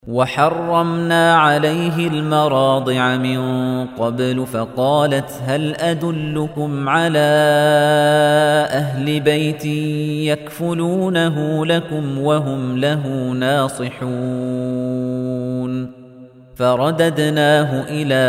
وحرمنا عليه المراضع من قبل فقالت هل أدلكم على أهل بيت يكفلونه لكم وهم له ناصحون فرددناه إلى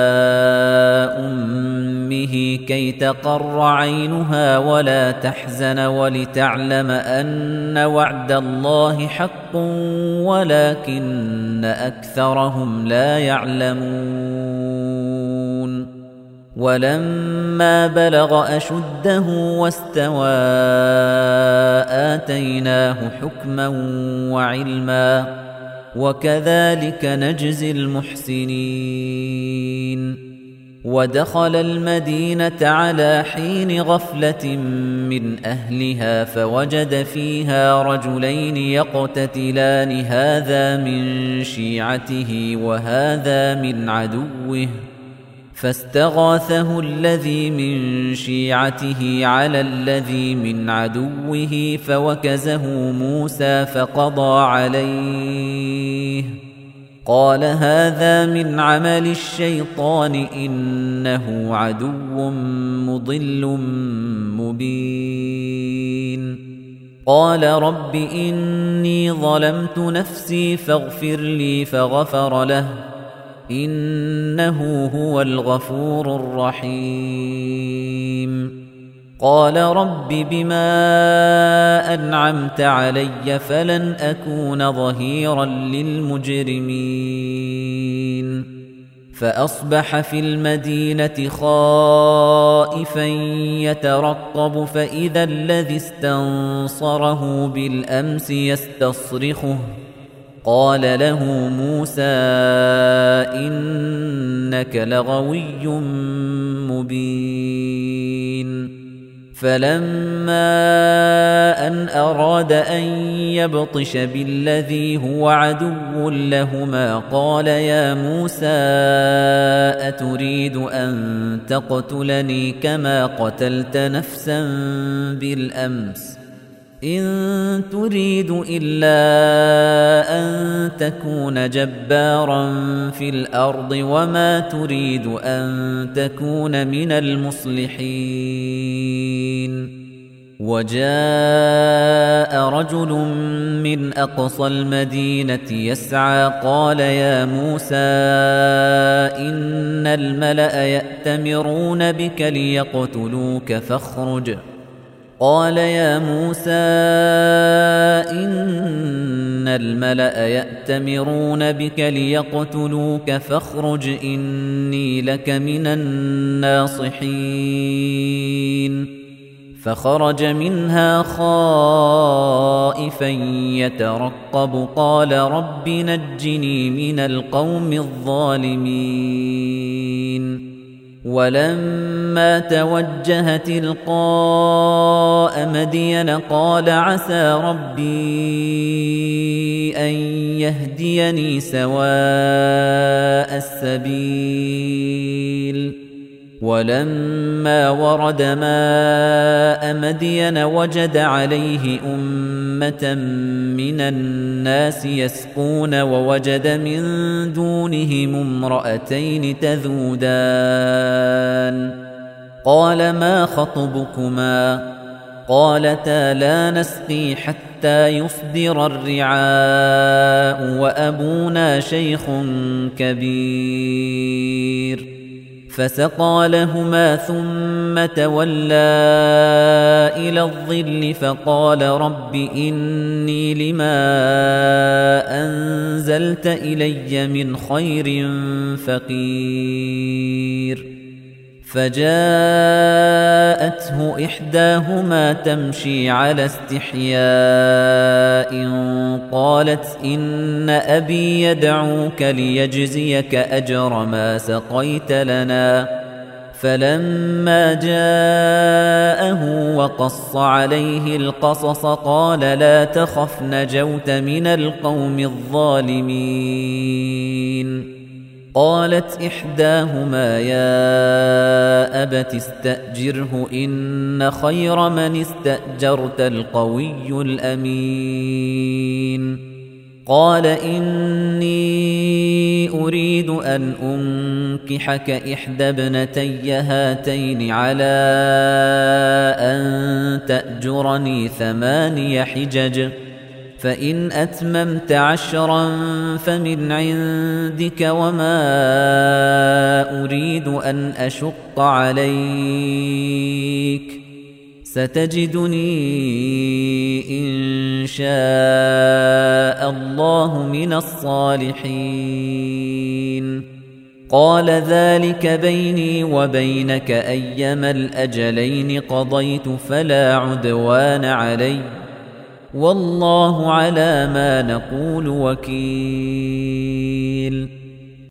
أمه كي تقر عينها ولا تحزن ولتعلم أن وعد الله حق ولكن أكثرهم لا يعلمون ولما بلغ أشده واستوى آتيناه حكما وعلما وكذلك نجزي المحسنين ودخل المدينة على حين غفلة من أهلها فوجد فيها رجلين يقتتلان هذا من شيعته وهذا من عدوه فاستغاثه الذي من شيعته على الذي من عدوه فوكزه موسى فقضى عليه قال هذا من عمل الشيطان إنه عدو مضل مبين قال رب إني ظلمت نفسي فاغفر لي فغفر له إنه هو الغفور الرحيم قال رب بما أنعمت علي فلن أكون ظهيرا للمجرمين فأصبح في المدينة خائفا يترقب فإذا الذي استنصره بالأمس يستصرخه قال له موسى إنك لغوي مبين فلما أن أراد أن يبطش بالذي هو عدو لهما قال يا موسى أتريد أن تقتلني كما قتلت نفسا بالأمس إن تريد إلا أن تكون جبارا في الأرض وما تريد أن تكون من المصلحين وجاء رجل من أقصى المدينة يسعى قال يا موسى إن الملأ يأتمرون بك ليقتلوك فاخرج قال يا موسى إن الملأ يأتمرون بك ليقتلوك فاخرج إني لك من الناصحين فخرج منها خائفا يترقب قال رب نجني من القوم الظالمين ولما توجه تلقاء مدين قال عسى ربي أن يهديني سواء السبيل ولما ورد ماء مدين وجد عليه أمة من الناس يسقون ووجد من دونهم امرأتين تذودان قال ما خطبكما قالتا لا نسقي حتى يصدر الرعاء وأبونا شيخ كبير فسقى لهما ثم تولى إلى الظل فقال رب إني لما أنزلت إلي من خير فقير فجاءته إحداهما تمشي على استحياء قالت إن أبي يدعوك ليجزيك أجر ما سقيت لنا فلما جاءه وقص عليه القصص قال لا تخف نجوت من القوم الظالمين قالت إحداهما يا أبت استأجره إن خير من استأجرت القوي الأمين قال إني أريد أن أنكحك إحدى ابنتي هاتين على أن تأجرني 8 حجج فإن أتممت 10 فمن عندك وما أريد أن أشق عليك ستجدني إن شاء الله من الصالحين قال ذلك بيني وبينك أيما الأجلين قضيت فلا عدوان علي والله على ما نقول وكيل